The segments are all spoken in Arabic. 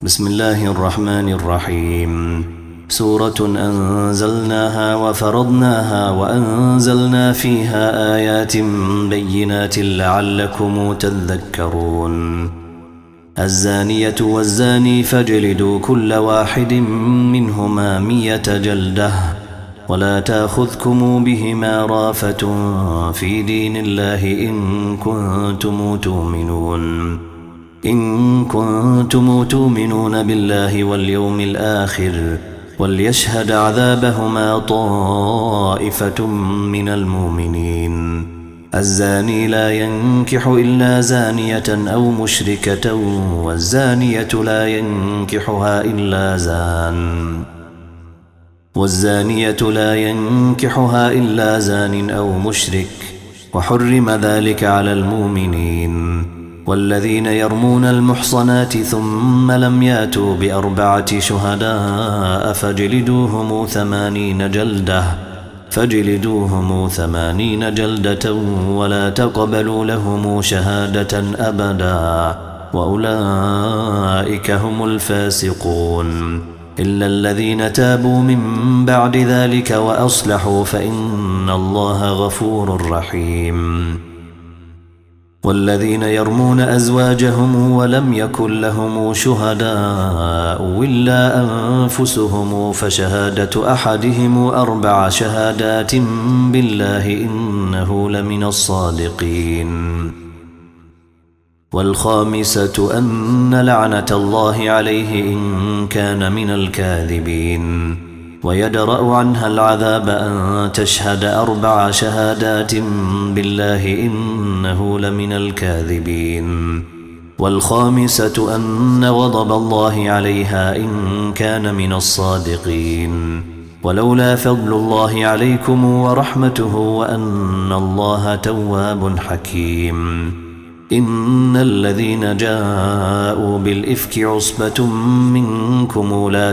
بسم الله الرحمن الرحيم. سورة أنزلناها وفرضناها وأنزلنا فيها آيات بينات لعلكم تذكرون. الزانية والزاني فاجلدوا كل واحد منهما 100 جلدة ولا تأخذكم بهما رافة في دين الله إن كنتم تؤمنون بالله واليوم الآخر وليشهد عذابهما طائفة من المؤمنين. الزاني لا ينكح إلا زانية أو مشركة والزانية لا ينكحها إلا زان والزانية لا ينكحها إلا زان أو مشرك وحرم ذلك على المؤمنين. والذين يرمون المحصنات ثم لم ياتوا ب4 شهداء فاجلدوهم 80 جلدة ولا تقبلوا لهم شهادة أبدا وأولئك هم الفاسقون. إلا الذين تابوا من بعد ذلك وأصلحوا فإن الله غفور رحيم. والذين يرمون أزواجهم ولم يكن لهم شهداء إلا أنفسهم فشهادة أحدهم 4 شهادات بالله إنه لمن الصادقين. والخامسة أن لعنة الله عليه إن كان من الكاذبين. ويدرأ عنها العذاب أن تشهد 4 شهادات بالله إنه لمن الكاذبين. والخامسة أن غضب الله عليها إن كان من الصادقين. ولولا فضل الله عليكم ورحمته وأن الله تواب حكيم. إن الذين جاءوا بالإفك عصبة منكم لا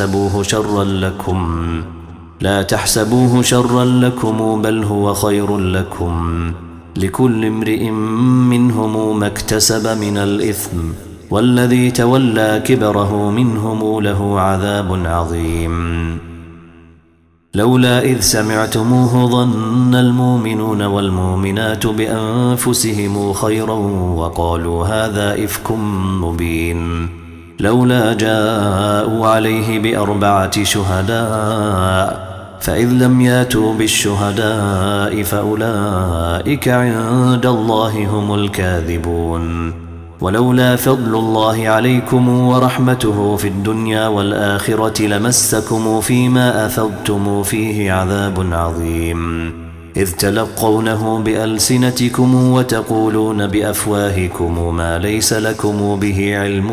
تحسبوه شرا لكم بل هو خير لكم. لكل امرئ منهم ما اكتسب من الإثم والذي تولى كبره منهم له عذاب عظيم. لولا إذ سمعتموه ظن المؤمنون والمؤمنات بأنفسهم خيرا وقالوا هذا إفك مبين. لولا جاءوا عليه ب4 شهداء فإذ لم ياتوا بالشهداء فأولئك عند الله هم الكاذبون. ولولا فضل الله عليكم ورحمته في الدنيا والآخرة لمسكم فيما أفضتم فيه عذاب عظيم. إذ تلقونه بألسنتكم وتقولون بأفواهكم ما ليس لكم به علم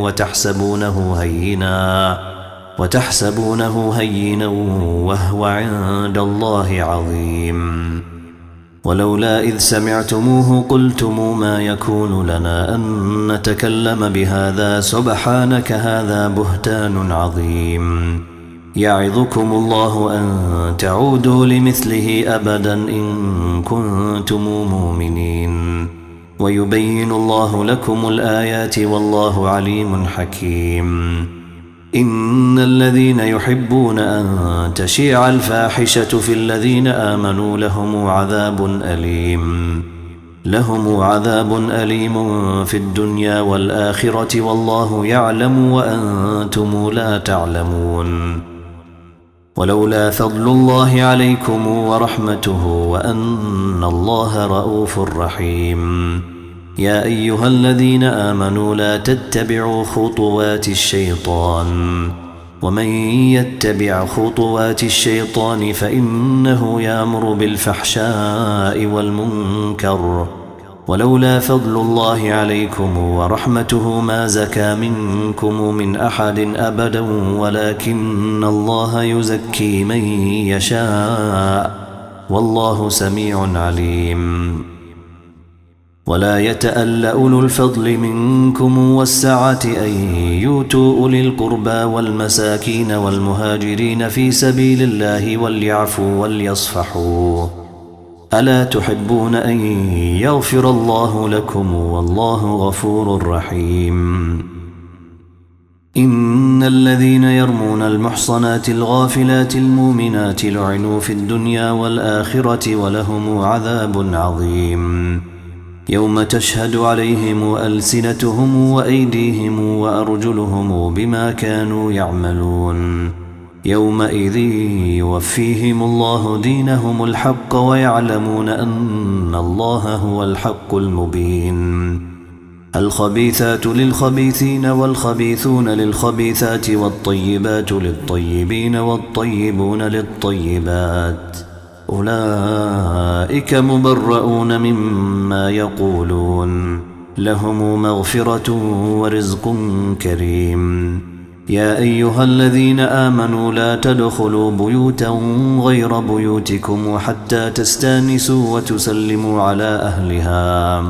وتحسبونه هينا وهو عند الله عظيم. ولولا إذ سمعتموه قلتم ما يكون لنا أن نتكلم بهذا سبحانك هذا بهتان عظيم. يعظكم الله أن تعودوا لمثله أبدا إن كنتم مؤمنين. ويبين الله لكم الآيات والله عليم حكيم. إن الذين يحبون أن تشيع الفاحشة في الذين آمنوا لهم عذاب أليم في الدنيا والآخرة والله يعلم وأنتم لا تعلمون. ولولا فضل الله عليكم ورحمته وأن الله رؤوف رحيم. يا أيها الذين آمنوا لا تتبعوا خطوات الشيطان ومن يتبع خطوات الشيطان فإنه يأمر بالفحشاء والمنكر. ولولا فضل الله عليكم ورحمته ما زكى منكم من أحد أبدا ولكن الله يزكي من يشاء والله سميع عليم. ولا يتأل أولو الفضل منكم والسعة أن يؤتوا أولي القربى والمساكين والمهاجرين في سبيل الله وليعفوا وليصفحوا ألا تحبون أن يغفر الله لكم والله غفور رحيم. إن الذين يرمون المحصنات الغافلات المؤمنات لعنوا في الدنيا والآخرة ولهم عذاب عظيم يوم تشهد عليهم ألسنتهم وأيديهم وأرجلهم بما كانوا يعملون يومئذ يوفيهم الله دينهم الحق ويعلمون أن الله هو الحق المبين الخبيثات للخبيثين والخبيثون للخبيثات والطيبات للطيبين والطيبون للطيبات أولئك مبرؤون مما يقولون لهم مغفرة ورزق كريم يا أيها الذين آمنوا لا تدخلوا بيوتا غير بيوتكم حتى تستانسوا وتسلموا على أهلها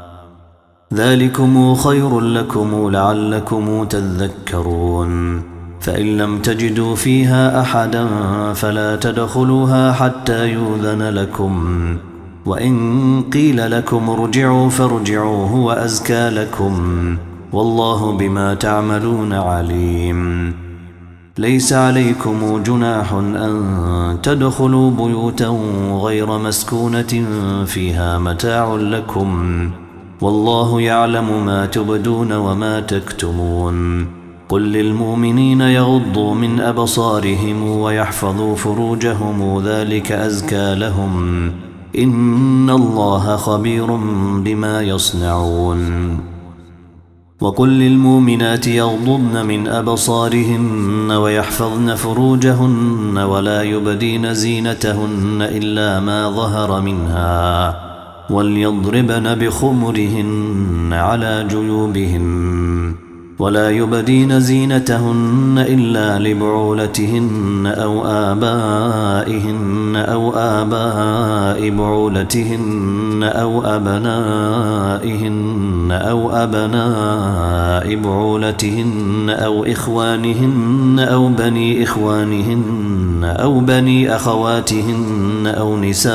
ذلكم خير لكم لعلكم تذكرون فإن لم تجدوا فيها أحدا فلا تدخلوها حتى يؤذن لكم وإن قيل لكم ارجعوا فارجعوا هو أزكى لكم والله بما تعملون عليم ليس عليكم جناح أن تدخلوا بيوتا غير مسكونة فيها متاع لكم والله يعلم ما تبدون وما تكتمون قل للمؤمنين يغضوا من أبصارهم ويحفظوا فروجهم ذلك أزكى لهم إن الله خبير بما يصنعون وقل للمؤمنات يغضضن من أبصارهن ويحفظن فروجهن ولا يبدين زينتهن إلا ما ظهر منها وليضربن بخمرهن على جيوبهن ولا يبدين زينتهن إلا لبعولتهن أو آبائهن أو آباء بعولتهن أو أبنائهن أو أبناء بعولتهن أو إخوانهن أو بني إخوانهن أو بني أخواتهن أو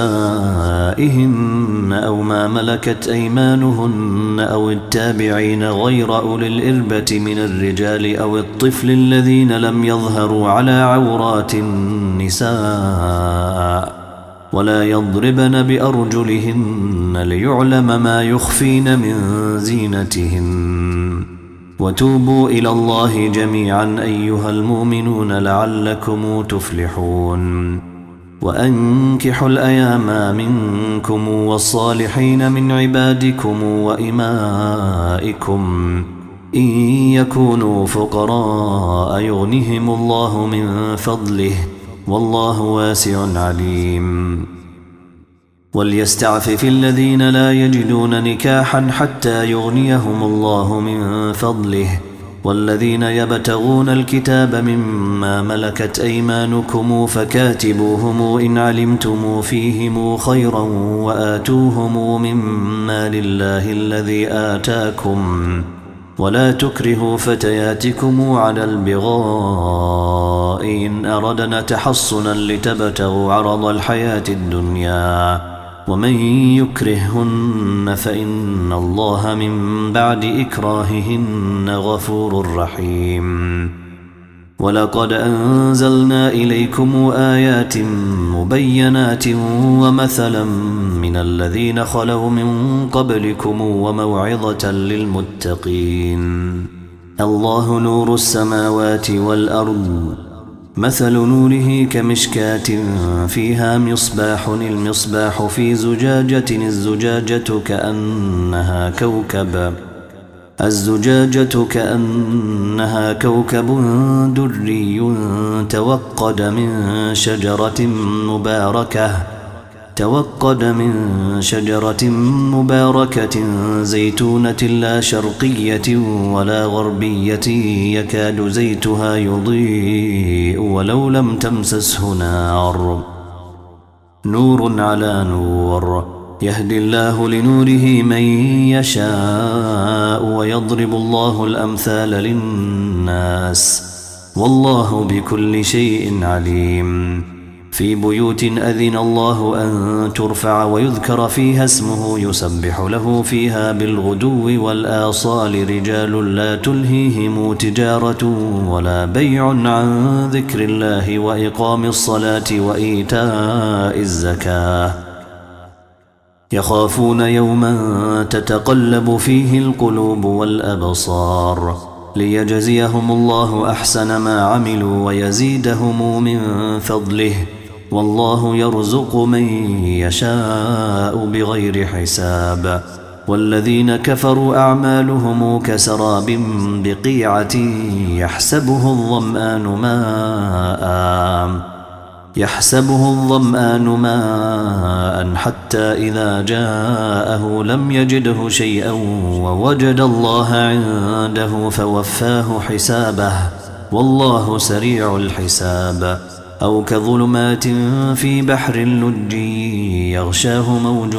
نسائهن أو ما ملكت أيمانهن أو التابعين غير أولي الإربة من الرجال أو الطفل الذين لم يظهروا على عورات النساء ولا يضربن بأرجلهن ليعلم ما يخفين من زينتهن وتوبوا إلى الله جميعا أيها المؤمنون لعلكم تفلحون وأنكحوا الأيام منكم والصالحين من عبادكم وإمائكم إن يكونوا فقراء يغنهم الله من فضله والله واسع عليم وليستعفف الذين لا يجدون نكاحا حتى يغنيهم الله من فضله والذين يبتغون الكتاب مما ملكت أيمانكم فكاتبوهم إن علمتم فيهم خيرا وآتوهم مما لله الذي آتاكم ولا تكرهوا فتياتكم على البغاء إن أردنا تحصنا لتبتغوا عرض الحياة الدنيا ومن يكرههن فإن الله من بعد إكراههن غفور رحيم ولقد أنزلنا إليكم آيات مبينات ومثلا من الذين خلوا من قبلكم وموعظة للمتقين الله نور السماوات والأرض مثل نوره كمشكاة فيها مصباح المصباح في زجاجة الزجاجة كأنها كوكب دري توقد من شجرة مباركة زيتونة لا شرقية ولا غربية يكاد زيتها يضيء ولو لم تمسسه نور على نور يهدي الله لنوره من يشاء ويضرب الله الأمثال للناس والله بكل شيء عليم في بيوت أذن الله أن ترفع ويذكر فيها اسمه يسبح له فيها بالغدو والآصال رجال لا تلهيهم تجارة ولا بيع عن ذكر الله وإقام الصلاة وإيتاء الزكاة يخافون يوما تتقلب فيه القلوب والأبصار ليجزيهم الله أحسن ما عملوا ويزيدهم من فضله والله يرزق من يشاء بغير حساب والذين كفروا أعمالهم كسراب بقيعة يحسبه الظمآن ماء حتى إذا جاءه لم يجده شيئا ووجد الله عنده فوفاه حسابه والله سريع الحساب أو كظلمات في بحر لج يغشاه موج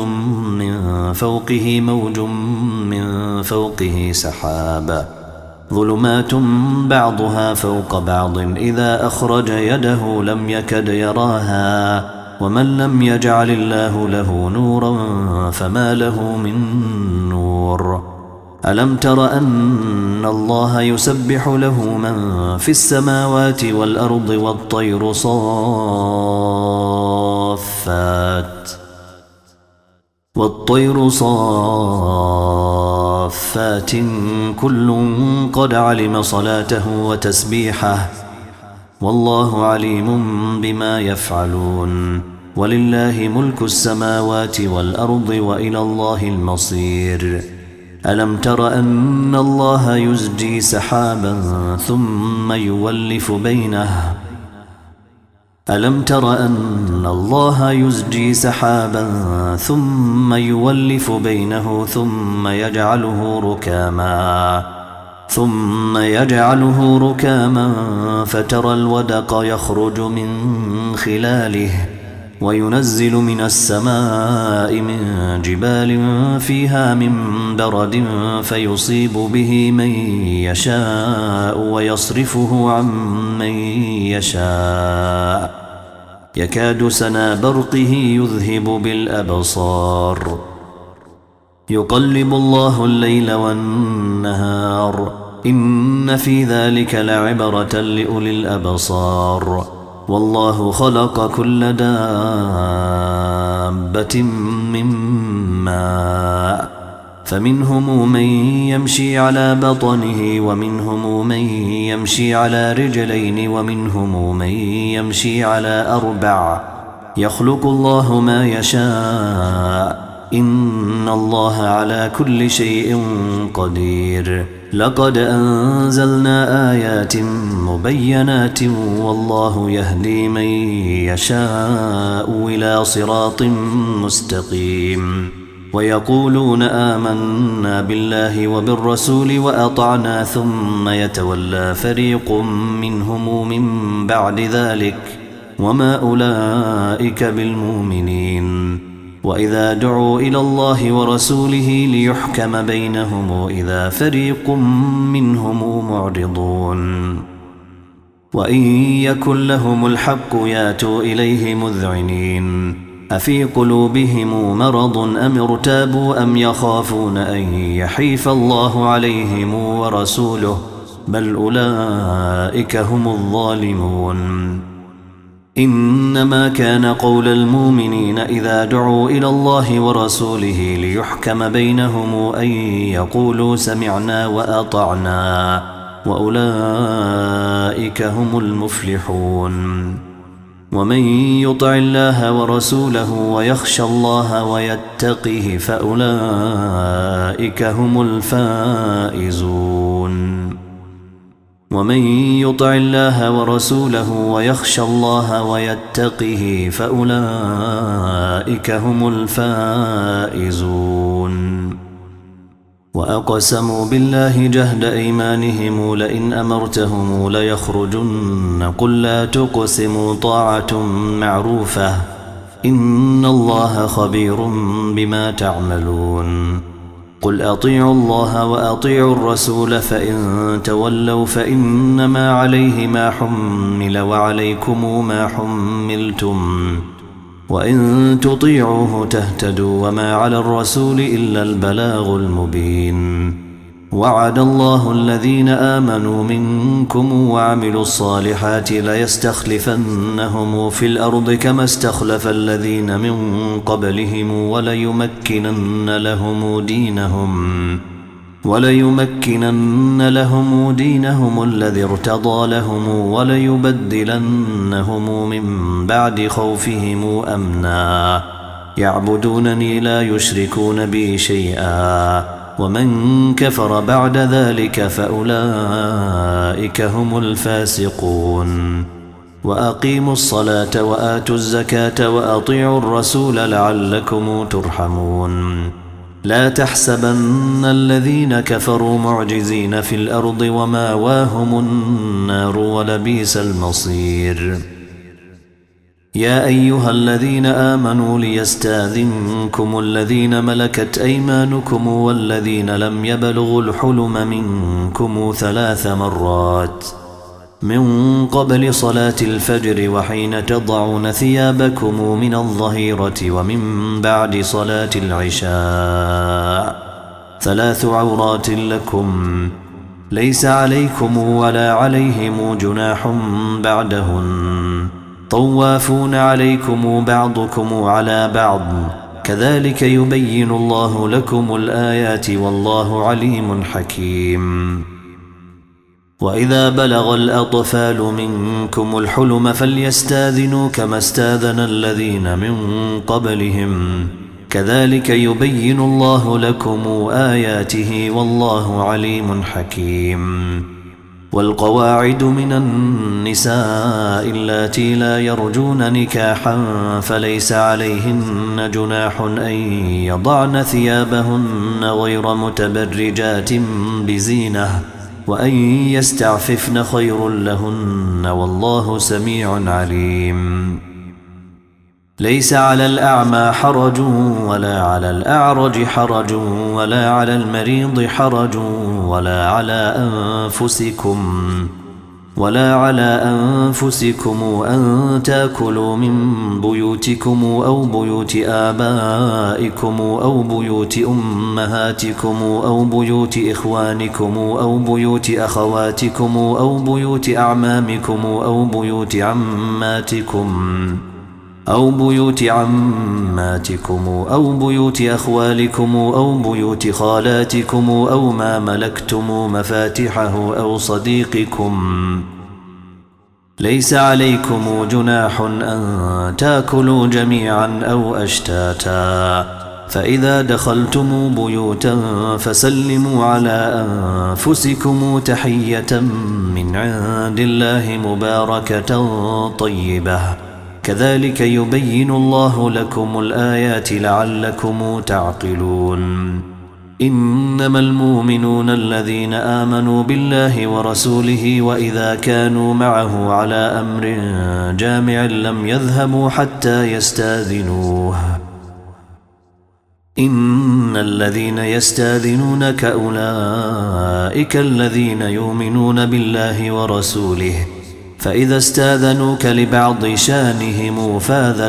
من فوقه سحاب ظلمات بعضها فوق بعض إذا أخرج يده لم يكد يراها ومن لم يجعل الله له نورا فما له من نور ألم تر أن الله يسبح له من في السماوات والأرض والطير صافات كل قد علم صلاته وتسبيحه والله عليم بما يفعلون ولله ملك السماوات والأرض وإلى الله المصير ألم تر أن الله يزجي سحابا ثم يولف بينه ثم يجعله ركاما فترى الودق يخرج من خلاله وينزل من السماء من جبال فيها من برد فيصيب به من يشاء ويصرفه عن من يشاء يكاد سنا برقه يذهب بالأبصار يقلب الله الليل والنهار إن في ذلك لعبرة لأولي الأبصار والله خلق كل دابة من ماء فمنهم من يمشي على بطنه ومنهم من يمشي على رجلين ومنهم من يمشي على 4 يخلق الله ما يشاء إن الله على كل شيء قدير لقد أنزلنا آيات مبينات والله يهدي من يشاء إلى صراط مستقيم ويقولون آمنا بالله وبالرسول وأطعنا ثم يتولى فريق منهم من بعد ذلك وما أولئك بالمؤمنين وإذا دعوا إلى الله ورسوله ليحكم بينهم إذا فريق منهم معرضون وإن يكن لهم الحق ياتوا إليه مذعنين أفي قلوبهم مرض أم ارتابوا أم يخافون أن يحيف الله عليهم ورسوله بل أولئك هم الظالمون إنما كان قول المؤمنين إذا دعوا إلى الله ورسوله ليحكم بينهم أن يقولوا سمعنا وأطعنا وأولئك هم المفلحون ومن يطع الله ورسوله ويخشى الله ويتقه فأولئك هم الفائزون ومن يطع الله ورسوله ويخشى الله ويتقه فأولئك هم الفائزون وأقسموا بالله جهد أيمانهم لئن أمرتهم ليخرجن قل لا تقسموا طاعة معروفة إن الله خبير بما تعملون قل أطيعوا الله وأطيعوا الرسول فإن تولوا فإنما عليه ما حمل وعليكم ما حملتم وإن تطيعوه تهتدوا وما على الرسول إلا البلاغ المبين. وعد الله الذين آمنوا منكم وعملوا الصالحات ليستخلفنهم في الأرض كما استخلف الذين من قبلهم وليمكنن لهم دينهم الذي ارتضى لهم وليبدلنهم من بعد خوفهم أمنا يعبدونني لا يشركون بي شيئا ومن كفر بعد ذلك فأولئك هم الفاسقون. وأقيموا الصلاة وآتوا الزكاة وأطيعوا الرسول لعلكم ترحمون. لا تحسبن الذين كفروا معجزين في الأرض وماواهم النار ولبئس المصير. يا أيها الذين آمنوا ليستاذنكم الذين ملكت أيمانكم والذين لم يبلغوا الحلم منكم 3 مرات من قبل صلاة الفجر وحين تضعون ثيابكم من الظهيرة ومن بعد صلاة العشاء 3 عورات لكم ليس عليكم ولا عليهم جناح بعدهن طوافون عليكم بعضكم على بعض كذلك يبين الله لكم الآيات والله عليم حكيم. وإذا بلغ الأطفال منكم الحلم فليستاذنوا كما استاذن الذين من قبلهم كذلك يبين الله لكم آياته والله عليم حكيم. والقواعد من النساء اللاتي لا يرجون نكاحا فليس عليهن جناح أن يضعن ثيابهن غير متبرجات بزينة وأن يستعففن خير لهن والله سميع عليم. ليس على الأعمى حرج ولا على الأعرج حرج ولا على المريض حرج ولا على أنفسكم أن تأكلوا من بيوتكم أو بيوت آبائكم أو بيوت أمهاتكم أو بيوت إخوانكم أو بيوت أخواتكم أو بيوت أعمامكم أو بيوت عماتكم أو بيوت أخوالكم أو بيوت خالاتكم أو ما ملكتم مفاتحه أو صديقكم. ليس عليكم جناح أن تأكلوا جميعا أو أشتاتا فإذا دخلتم بيوتا فسلموا على أنفسكم تحية من عند الله مباركة طيبة كذلك يبين الله لكم الآيات لعلكم تعقلون. إنما المؤمنون الذين آمنوا بالله ورسوله وإذا كانوا معه على أمر جامع لم يذهبوا حتى يستاذنوه. إن الذين يستاذنونك أولئك الذين يؤمنون بالله ورسوله فإذا استاذنوك لبعض شانهم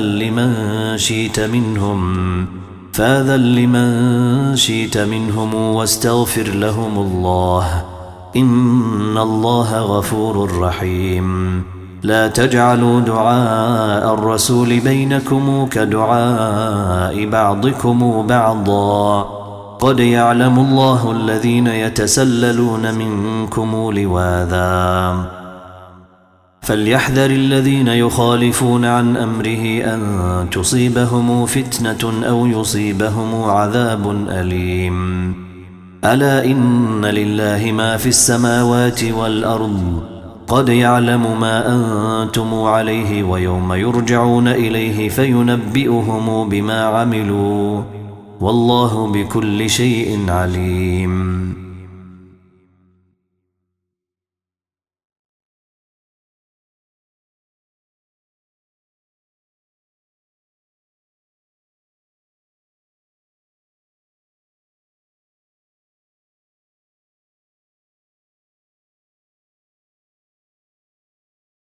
فاذن لمن شئت منهم واستغفر لهم الله إن الله غفور رحيم. لا تجعلوا دعاء الرسول بينكم كدعاء بعضكم بعضا قد يعلم الله الذين يتسللون منكم لواذا فليحذر الذين يخالفون عن أمره أن تصيبهم فتنة أو يصيبهم عذاب أليم. ألا إن لله ما في السماوات والأرض قد يعلم ما أنتم عليه ويوم يرجعون إليه فينبئهم بما عملوا والله بكل شيء عليم.